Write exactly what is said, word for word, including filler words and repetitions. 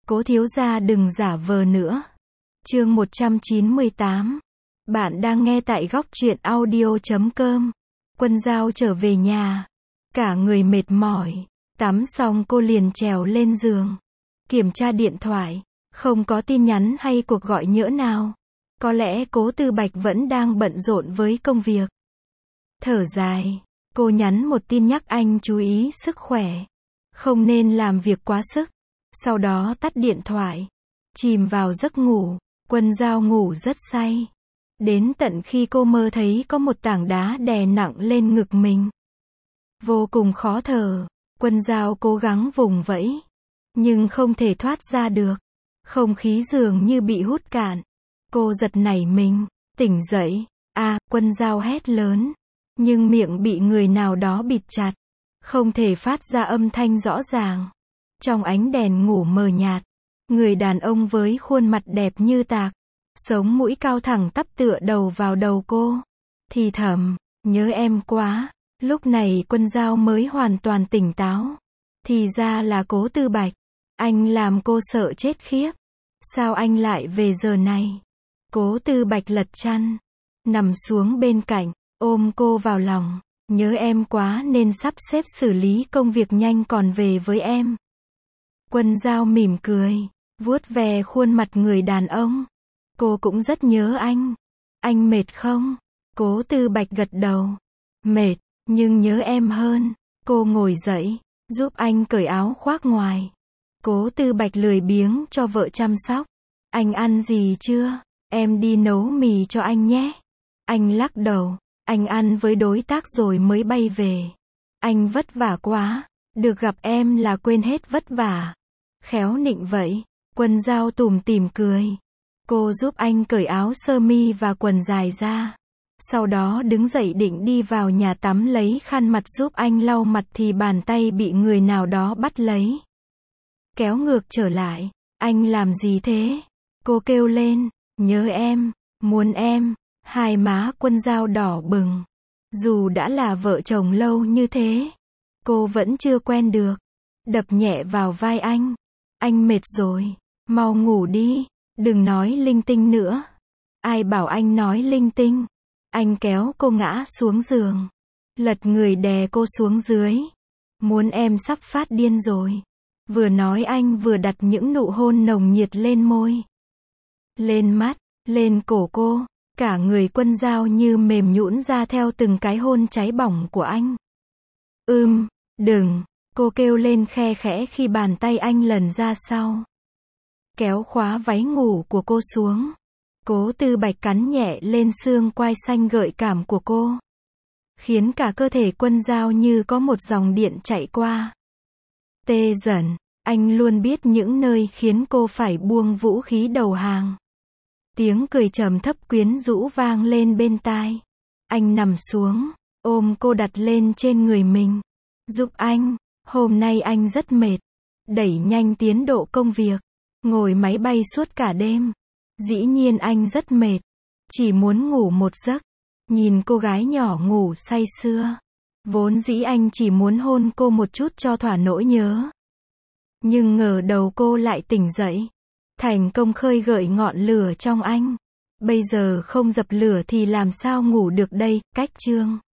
Cố thiếu gia đừng giả vờ nữa. Chương một trăm chín mươi tám. Bạn đang nghe tại góc truyện audio chấm com. Quân Dao trở về nhà. Cả người mệt mỏi. Tắm xong cô liền trèo lên giường. Kiểm tra điện thoại. Không có tin nhắn hay cuộc gọi nhỡ nào. Có lẽ Cố Tư Bạch vẫn đang bận rộn với công việc. Thở dài. Cô nhắn một tin nhắc anh chú ý sức khỏe. Không nên làm việc quá sức. Sau đó tắt điện thoại. Chìm vào giấc ngủ. Quân Dao ngủ rất say. Đến tận khi cô mơ thấy có một tảng đá đè nặng lên ngực mình. Vô cùng khó thở. Quân Dao cố gắng vùng vẫy. Nhưng không thể thoát ra được. Không khí dường như bị hút cạn. Cô giật nảy mình. Tỉnh dậy. À, Quân Dao hét lớn. Nhưng miệng bị người nào đó bịt chặt. Không thể phát ra âm thanh rõ ràng. Trong ánh đèn ngủ mờ nhạt. Người đàn ông với khuôn mặt đẹp như tạc. Sống mũi cao thẳng tắp tựa đầu vào đầu cô. Thì thầm, nhớ em quá. Lúc này Quân Dao mới hoàn toàn tỉnh táo. Thì ra là Cố Tư Bạch. Anh làm cô sợ chết khiếp. Sao anh lại về giờ này? Cố Tư Bạch lật chăn. Nằm xuống bên cạnh, ôm cô vào lòng. Nhớ em quá nên sắp xếp xử lý công việc nhanh còn về với em. Quân Dao mỉm cười, vuốt ve khuôn mặt người đàn ông. Cô cũng rất nhớ anh. Anh mệt không? Cố Tư Bạch gật đầu. Mệt, nhưng nhớ em hơn. Cô ngồi dậy, giúp anh cởi áo khoác ngoài. Cố Tư Bạch lười biếng cho vợ chăm sóc. Anh ăn gì chưa? Em đi nấu mì cho anh nhé. Anh lắc đầu. Anh ăn với đối tác rồi mới bay về. Anh vất vả quá. Được gặp em là quên hết vất vả. Khéo nịnh vậy. Quân Dao tủm tỉm cười. Cô giúp anh cởi áo sơ mi và quần dài ra. Sau đó đứng dậy định đi vào nhà tắm lấy khăn mặt giúp anh lau mặt thì bàn tay bị người nào đó bắt lấy. Kéo ngược trở lại. Anh làm gì thế? Cô kêu lên. Nhớ em. Muốn em. Hai má Quân Dao đỏ bừng. Dù đã là vợ chồng lâu như thế, cô vẫn chưa quen được. Đập nhẹ vào vai anh. Anh mệt rồi. Mau ngủ đi. Đừng nói linh tinh nữa. Ai bảo anh nói linh tinh? Anh kéo cô ngã xuống giường. Lật người đè cô xuống dưới. Muốn em sắp phát điên rồi. Vừa nói anh vừa đặt những nụ hôn nồng nhiệt lên môi. Lên mắt, lên cổ cô. Cả người Quân Dao như mềm nhũn ra theo từng cái hôn cháy bỏng của anh. Ưm, đừng, cô kêu lên khe khẽ khi bàn tay anh lần ra sau. Kéo khóa váy ngủ của cô xuống. Cố Tư Bạch cắn nhẹ lên xương quai xanh gợi cảm của cô. Khiến cả cơ thể Quân Dao như có một dòng điện chạy qua. Tê dần, anh luôn biết những nơi khiến cô phải buông vũ khí đầu hàng. Tiếng cười trầm thấp quyến rũ vang lên bên tai. Anh nằm xuống, ôm cô đặt lên trên người mình. Giúp anh, hôm nay anh rất mệt. Đẩy nhanh tiến độ công việc. Ngồi máy bay suốt cả đêm. Dĩ nhiên anh rất mệt. Chỉ muốn ngủ một giấc. Nhìn cô gái nhỏ ngủ say sưa. Vốn dĩ anh chỉ muốn hôn cô một chút cho thỏa nỗi nhớ. Nhưng ngờ đầu cô lại tỉnh dậy. Thành công khơi gợi ngọn lửa trong anh. Bây giờ không dập lửa thì làm sao ngủ được đây, cách chương.